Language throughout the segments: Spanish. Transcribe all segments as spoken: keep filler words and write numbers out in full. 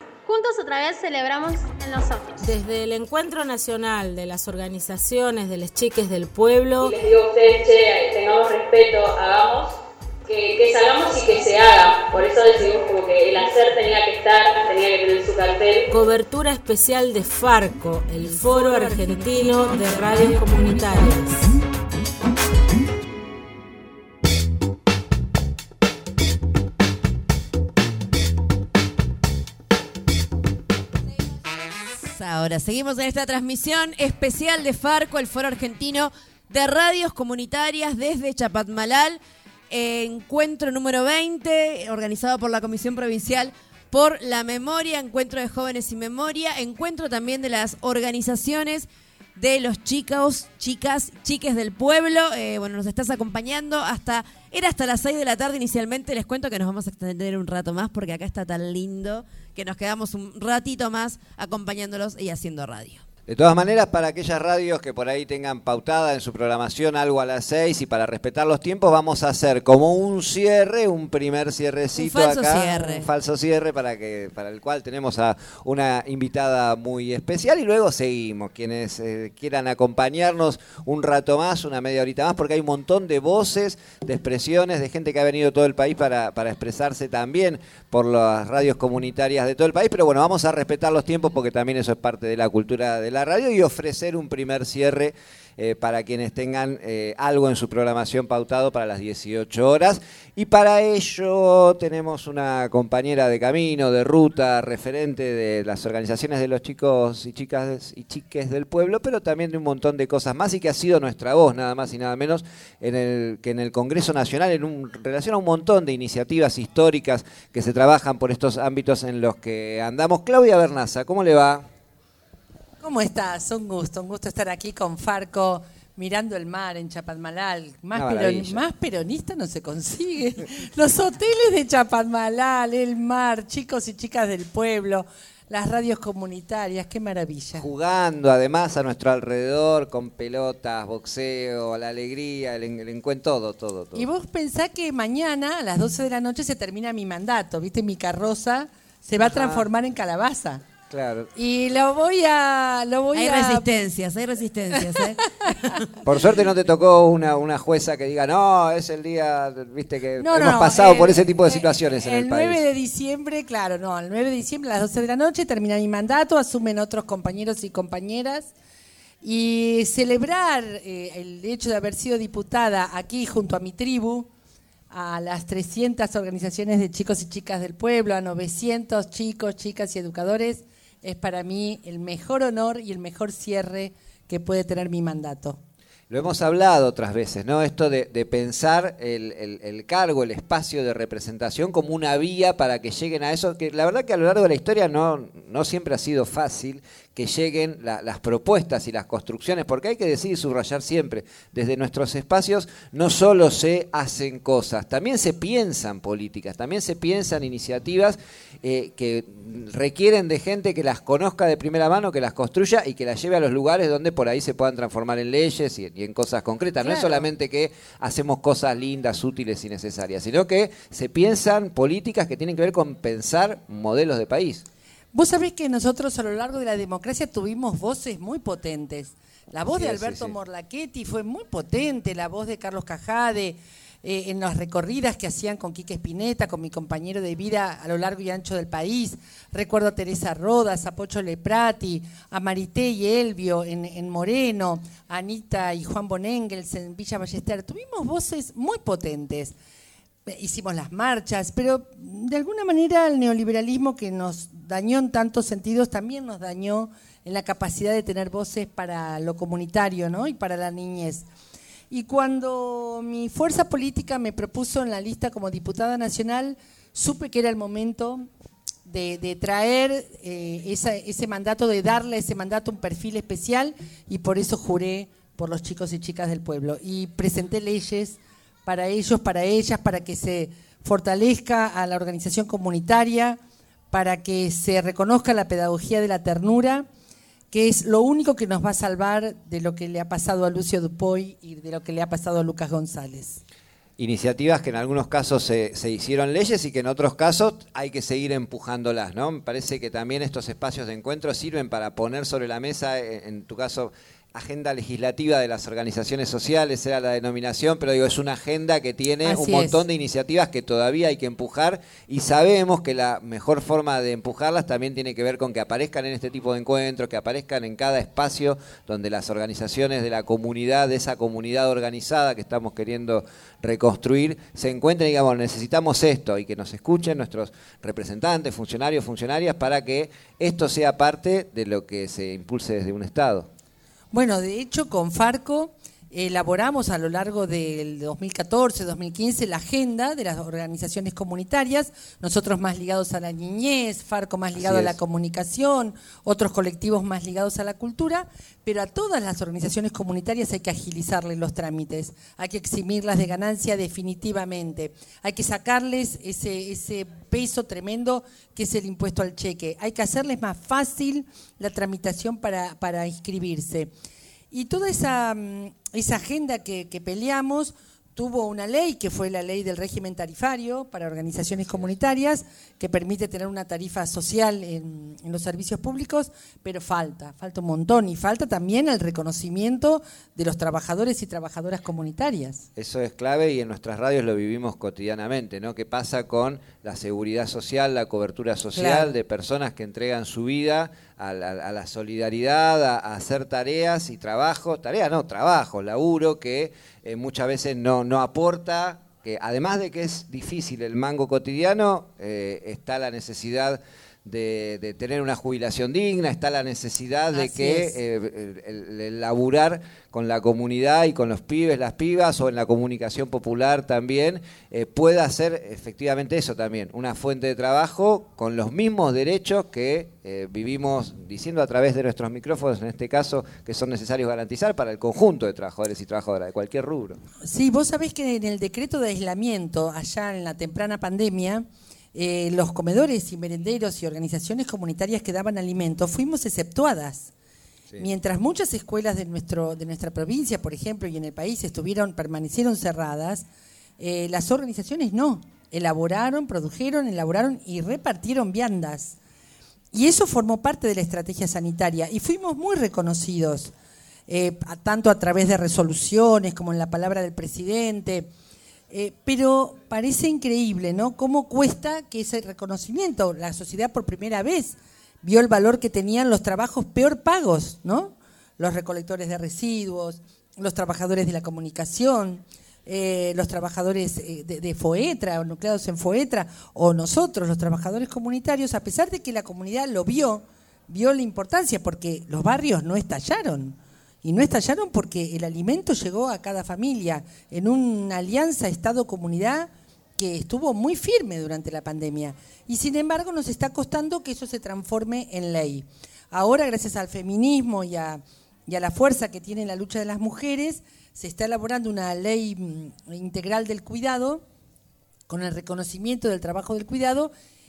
Juntos otra vez celebramos en nosotros. Desde el Encuentro Nacional de las Organizaciones de las Chiques del Pueblo. Y les digo a ustedes, che, tengamos respeto, hagamos, que, que salgamos y que se haga. Por eso decidimos como que el hacer tenía que estar, tenía que tener su cartel. Cobertura especial de Farco, el Foro Argentino de Radios Comunitarias. Ahora seguimos en esta transmisión especial de Farco, el Foro Argentino de Radios Comunitarias desde Chapatmalal, encuentro número veinte, organizado por la Comisión Provincial por la Memoria, encuentro de jóvenes y memoria, encuentro también de las organizaciones de los chicos, chicas, chiques del pueblo. Eh, bueno, nos estás acompañando hasta, era hasta las seis de la tarde inicialmente. Les cuento que nos vamos a extender un rato más porque acá está tan lindo que nos quedamos un ratito más acompañándolos y haciendo radio. De todas maneras, para aquellas radios que por ahí tengan pautada en su programación algo a las seis y para respetar los tiempos, vamos a hacer como un cierre, un primer cierrecito un falso acá, cierre. un falso cierre para que para el cual tenemos a una invitada muy especial y luego seguimos. Quienes eh, quieran acompañarnos un rato más, una media horita más, porque hay un montón de voces, de expresiones, de gente que ha venido de todo el país para, para expresarse también por las radios comunitarias de todo el país, pero bueno, vamos a respetar los tiempos porque también eso es parte de la cultura de la radio y ofrecer un primer cierre eh, para quienes tengan eh, algo en su programación pautado para las dieciocho horas. Y para ello tenemos una compañera de camino, de ruta, referente de las organizaciones de los chicos y chicas y chiques del pueblo, pero también de un montón de cosas más y que ha sido nuestra voz, nada más y nada menos, en el, que en el Congreso Nacional, en un, relación a un montón de iniciativas históricas que se trabajan por estos ámbitos en los que andamos. Claudia Bernaza, ¿cómo le va? ¿Cómo estás? Un gusto, un gusto estar aquí con Farco, mirando el mar en Chapatmalal. Más, peron, más peronista no se consigue. Los hoteles de Chapatmalal, el mar, chicos y chicas del pueblo, las radios comunitarias, qué maravilla. Jugando además a nuestro alrededor con pelotas, boxeo, la alegría, el, el encuentro, todo, todo, todo. Y vos pensás que mañana a las doce de la noche se termina mi mandato, ¿viste? Mi carroza se va Ajá. a transformar en calabaza. Claro. Y lo voy a... Lo voy hay a... resistencias, hay resistencias. ¿eh? Por suerte no te tocó una, una jueza que diga, no, es el día, viste que no, hemos no, pasado el, por ese tipo de situaciones el, en el, el país. El nueve de diciembre, claro, no, el nueve de diciembre a las doce de la noche termina mi mandato, asumen otros compañeros y compañeras. Y celebrar eh, el hecho de haber sido diputada aquí junto a mi tribu, a las trescientas organizaciones de chicos y chicas del pueblo, a novecientos chicos, chicas y educadores, es para mí el mejor honor y el mejor cierre que puede tener mi mandato. Lo hemos hablado otras veces, ¿no? Esto de, de pensar el, el, el cargo, el espacio de representación como una vía para que lleguen a eso, que la verdad que a lo largo de la historia no, no siempre ha sido fácil que lleguen la, las propuestas y las construcciones, porque hay que decir y subrayar siempre, desde nuestros espacios no solo se hacen cosas, también se piensan políticas, también se piensan iniciativas eh, que requieren de gente que las conozca de primera mano, que las construya y que las lleve a los lugares donde por ahí se puedan transformar en leyes y, y en cosas concretas. Claro. No es solamente que hacemos cosas lindas, útiles y necesarias, sino que se piensan políticas que tienen que ver con pensar modelos de país. Vos sabés que nosotros a lo largo de la democracia tuvimos voces muy potentes. La voz sí, de Alberto sí, sí. Morlachetti fue muy potente, la voz de Carlos Cajade, eh, en las recorridas que hacían con Quique Spinetta, con mi compañero de vida a lo largo y ancho del país. Recuerdo a Teresa Rodas, a Pocho Leprati, a Marité y Elvio en, en Moreno, a Anita y Juan Bonengels en Villa Ballester. Tuvimos voces muy potentes. Hicimos las marchas, pero de alguna manera el neoliberalismo que nos dañó en tantos sentidos también nos dañó en la capacidad de tener voces para lo comunitario, ¿no? Y para la niñez. Y cuando mi fuerza política me propuso en la lista como diputada nacional, supe que era el momento de, de traer eh, esa, ese mandato, de darle a ese mandato un perfil especial, y por eso juré por los chicos y chicas del pueblo. Y presenté leyes para ellos, para ellas, para que se fortalezca a la organización comunitaria, para que se reconozca la pedagogía de la ternura, que es lo único que nos va a salvar de lo que le ha pasado a Lucio Dupuy y de lo que le ha pasado a Lucas González. iniciativas que en algunos casos se, se hicieron leyes y que en otros casos hay que seguir empujándolas, ¿no? Me parece que también estos espacios de encuentro sirven para poner sobre la mesa, en, en tu caso, agenda legislativa de las organizaciones sociales, era la denominación, pero digo, es una agenda que tiene Así un montón es. de iniciativas que todavía hay que empujar y sabemos que la mejor forma de empujarlas también tiene que ver con que aparezcan en este tipo de encuentros, que aparezcan en cada espacio donde las organizaciones de la comunidad, de esa comunidad organizada que estamos queriendo reconstruir, se encuentren y digamos, necesitamos esto y que nos escuchen nuestros representantes, funcionarios, funcionarias, para que esto sea parte de lo que se impulse desde un Estado. Bueno, de hecho, con Farco elaboramos a lo largo del dos mil catorce, dos mil quince la agenda de las organizaciones comunitarias, nosotros más ligados a la niñez, Farco más ligado a la comunicación, otros colectivos más ligados a la cultura, pero a todas las organizaciones comunitarias hay que agilizarles los trámites, hay que eximirlas de ganancia definitivamente, hay que sacarles ese, ese peso tremendo que es el impuesto al cheque, hay que hacerles más fácil la tramitación para, para inscribirse. Y toda esa, esa agenda que, que peleamos tuvo una ley, que fue la ley del régimen tarifario para organizaciones comunitarias, que permite tener una tarifa social en, en los servicios públicos, pero falta, falta un montón. Y falta también el reconocimiento de los trabajadores y trabajadoras comunitarias. Eso es clave y en nuestras radios lo vivimos cotidianamente, ¿no? ¿Qué pasa con la seguridad social, la cobertura social claro. de personas que entregan su vida a la, a la solidaridad, a, a hacer tareas y trabajo, tareas no, trabajo, laburo que eh, muchas veces no, no aporta, que además de que es difícil el mango cotidiano, eh, está la necesidad de, de tener una jubilación digna, está la necesidad de Así que eh, el, el laburar con la comunidad y con los pibes, las pibas o en la comunicación popular también eh, pueda ser efectivamente eso también, una fuente de trabajo con los mismos derechos que eh, vivimos diciendo a través de nuestros micrófonos, en este caso, que son necesarios garantizar para el conjunto de trabajadores y trabajadoras de cualquier rubro. Sí, vos sabés que en el decreto de aislamiento, allá en la temprana pandemia, Eh, los comedores y merenderos y organizaciones comunitarias que daban alimentos fuimos exceptuadas. Sí. Mientras muchas escuelas de nuestro de nuestra provincia, por ejemplo, y en el país estuvieron permanecieron cerradas, eh, las organizaciones no. Elaboraron, produjeron, elaboraron y repartieron viandas. Y eso formó parte de la estrategia sanitaria y fuimos muy reconocidos, eh, a, tanto a través de resoluciones como en la palabra del presidente. Eh, pero parece increíble, ¿no? Cómo cuesta que ese reconocimiento, la sociedad por primera vez vio el valor que tenían los trabajos peor pagos, ¿no? Los recolectores de residuos, los trabajadores de la comunicación, eh, los trabajadores eh, de, de FOETRA, o nucleados en FOETRA, o nosotros, los trabajadores comunitarios, a pesar de que la comunidad lo vio, vio la importancia, porque los barrios no estallaron. Y no estallaron porque el alimento llegó a cada familia en una alianza Estado-Comunidad que estuvo muy firme durante la pandemia. Y sin embargo nos está costando que eso se transforme en ley. Ahora, gracias al feminismo y a, y a la fuerza que tiene la lucha de las mujeres, se está elaborando una ley integral del cuidado, con el reconocimiento del trabajo del cuidado,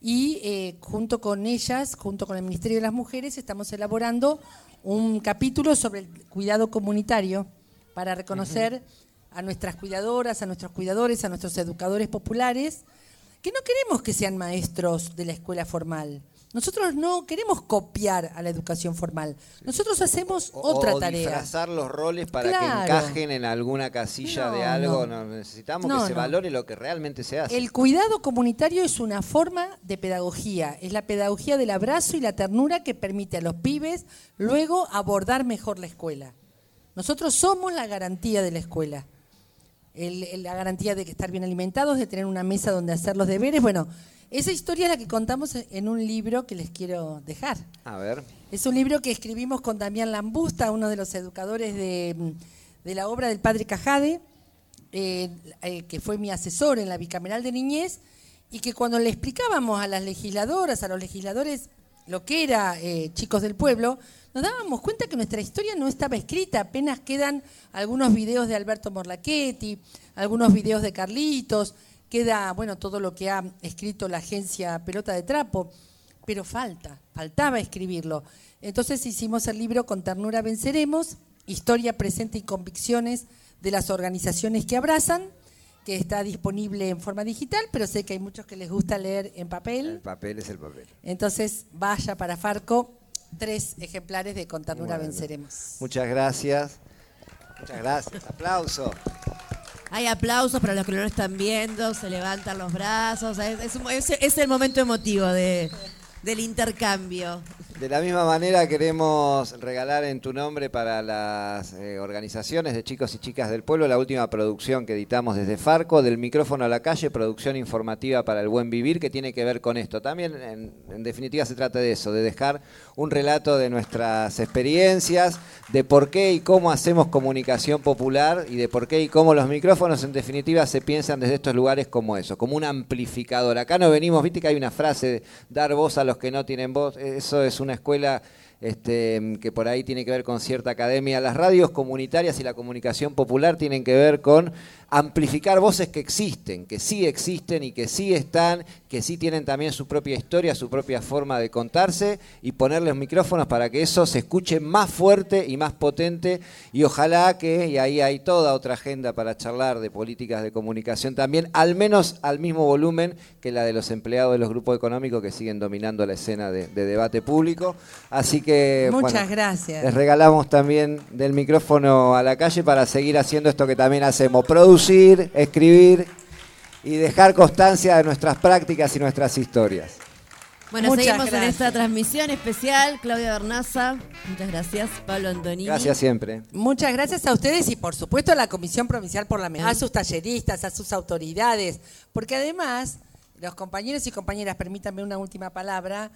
y eh, junto con ellas, junto con el Ministerio de las Mujeres, estamos elaborando un capítulo sobre el cuidado comunitario para reconocer uh-huh. a nuestras cuidadoras, a nuestros cuidadores, a nuestros educadores populares, que no queremos que sean maestros de la escuela formal. Nosotros no queremos copiar a la educación formal. Nosotros hacemos o, otra o tarea. disfrazar los roles para claro. que encajen en alguna casilla no, de algo. No. No, necesitamos no, que se no. valore lo que realmente se hace. El cuidado comunitario es una forma de pedagogía. Es la pedagogía del abrazo y la ternura que permite a los pibes luego abordar mejor la escuela. Nosotros somos la garantía de la escuela. El, el, la garantía de estar bien alimentados, de tener una mesa donde hacer los deberes. Bueno, esa historia es la que contamos en un libro que les quiero dejar. A ver. Es un libro que escribimos con Damián Lambusta, uno de los educadores de, de la obra del padre Cajade, eh, eh, que fue mi asesor en la bicameral de niñez, y que cuando le explicábamos a las legisladoras, a los legisladores, lo que era eh, Chicos del Pueblo, nos dábamos cuenta que nuestra historia no estaba escrita, apenas quedan algunos videos de Alberto Morlachetti, algunos videos de Carlitos, queda, bueno, todo lo que ha escrito la agencia Pelota de Trapo, pero falta, faltaba escribirlo. Entonces hicimos el libro Con Ternura Venceremos, Historia, Presente y Convicciones de las Organizaciones que Abrazan, que está disponible en forma digital, pero sé que hay muchos que les gusta leer en papel. El papel es el papel. Entonces, vaya para Farco, tres ejemplares de Con Ternura bueno, Venceremos. Muchas gracias. Muchas gracias. Aplauso. Hay aplausos para los que no lo están viendo, se levantan los brazos. Es, es, es el momento emotivo de, del intercambio. De la misma manera queremos regalar en tu nombre para las eh, organizaciones de chicos y chicas del pueblo la última producción que editamos desde Farco, Del micrófono a la calle, producción informativa para el buen vivir, que tiene que ver con esto. También, en, en definitiva, se trata de eso, de dejar un relato de nuestras experiencias, de por qué y cómo hacemos comunicación popular y de por qué y cómo los micrófonos, en definitiva, se piensan desde estos lugares como eso, como un amplificador. Acá no venimos, viste que hay una frase, dar voz a los que no tienen voz, eso es un una escuela este, que por ahí tiene que ver con cierta academia. Las radios comunitarias y la comunicación popular tienen que ver con amplificar voces que existen, que sí existen y que sí están, que sí tienen también su propia historia, su propia forma de contarse y ponerles micrófonos para que eso se escuche más fuerte y más potente y ojalá que, y ahí hay toda otra agenda para charlar de políticas de comunicación también, al menos al mismo volumen que la de los empleados de los grupos económicos que siguen dominando la escena de, de debate público. Así que, muchas bueno, gracias. Les regalamos también Del micrófono a la calle para seguir haciendo esto que también hacemos, producir, escribir y dejar constancia de nuestras prácticas y nuestras historias. Bueno, muchas seguimos gracias. En esta transmisión especial. Claudia Bernaza, muchas gracias. Pablo Antonini. Gracias siempre. Muchas gracias a ustedes y por supuesto a la Comisión Provincial por la Memoria, a sus talleristas, a sus autoridades, porque además los compañeros y compañeras, permítanme una última palabra,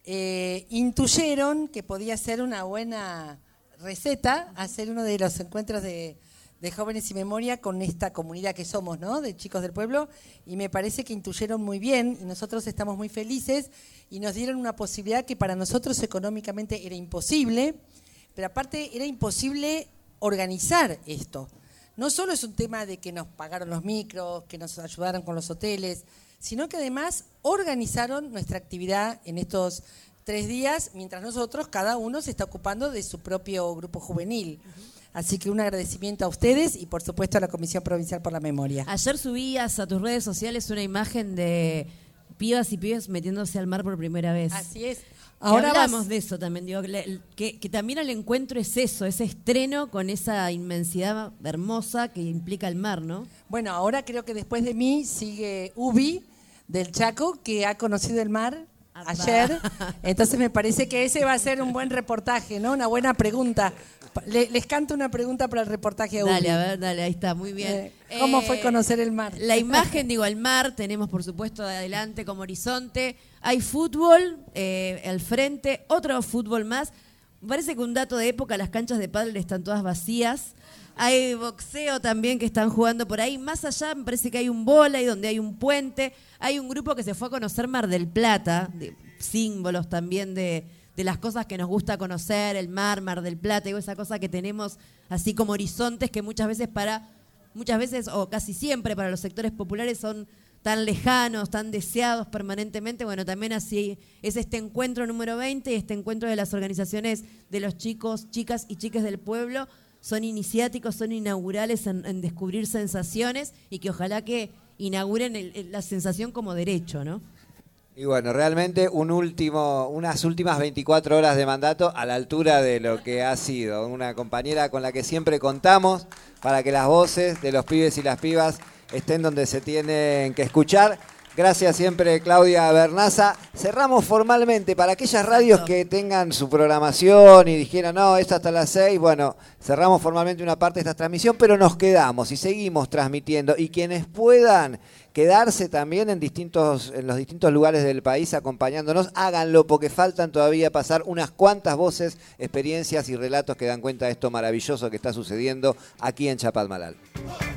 eh, intuyeron que podía ser una buena receta hacer uno de los encuentros de de Jóvenes y Memoria con esta comunidad que somos, ¿no?, de chicos del pueblo, y me parece que intuyeron muy bien y nosotros estamos muy felices y nos dieron una posibilidad que para nosotros económicamente era imposible, pero aparte era imposible organizar esto. No solo es un tema de que nos pagaron los micros, que nos ayudaron con los hoteles, sino que además organizaron nuestra actividad en estos tres días, mientras nosotros, cada uno se está ocupando de su propio grupo juvenil. Uh-huh. Así que un agradecimiento a ustedes y por supuesto a la Comisión Provincial por la Memoria. Ayer subías a tus redes sociales una imagen de pibas y pibes metiéndose al mar por primera vez. Así es. Ahora hablamos vas... de eso también, digo, que, que también el encuentro es eso, ese estreno con esa inmensidad hermosa que implica el mar, ¿no? Bueno, ahora creo que después de mí sigue Ubi del Chaco, que ha conocido el mar ayer. Entonces me parece que ese va a ser un buen reportaje, ¿no? Una buena pregunta. Le, les canto una pregunta para el reportaje a Ubi. Dale, a ver, dale, ahí está, muy bien. Eh, ¿Cómo eh, fue conocer el mar? La imagen, digo, el mar, tenemos por supuesto de adelante como horizonte. Hay fútbol eh, al frente, otro fútbol más. Me parece que un dato de época, las canchas de pádel están todas vacías. Hay boxeo también que están jugando por ahí. Más allá me parece que hay un vóley donde hay un puente. Hay un grupo que se fue a conocer Mar del Plata, de símbolos también de, de las cosas que nos gusta conocer, el mar, Mar del Plata, digo, esa cosa que tenemos así como horizontes que muchas veces para, muchas veces o casi siempre para los sectores populares son tan lejanos, tan deseados permanentemente. Bueno, también así es este encuentro número veinte y este encuentro de las organizaciones de los chicos, chicas y chiques del pueblo. Son iniciáticos, son inaugurales en, en descubrir sensaciones y que ojalá que inauguren el, el, la sensación como derecho, ¿no? Y bueno, realmente un último, unas últimas veinticuatro horas de mandato a la altura de lo que ha sido. Una compañera con la que siempre contamos para que las voces de los pibes y las pibas estén donde se tienen que escuchar. Gracias siempre, Claudia Bernaza. Cerramos formalmente para aquellas radios que tengan su programación y dijeran, no, esto hasta las seis. Bueno, cerramos formalmente una parte de esta transmisión, pero nos quedamos y seguimos transmitiendo. Y quienes puedan quedarse también en distintos, en los distintos lugares del país acompañándonos, háganlo porque faltan todavía pasar unas cuantas voces, experiencias y relatos que dan cuenta de esto maravilloso que está sucediendo aquí en Chapadmalal.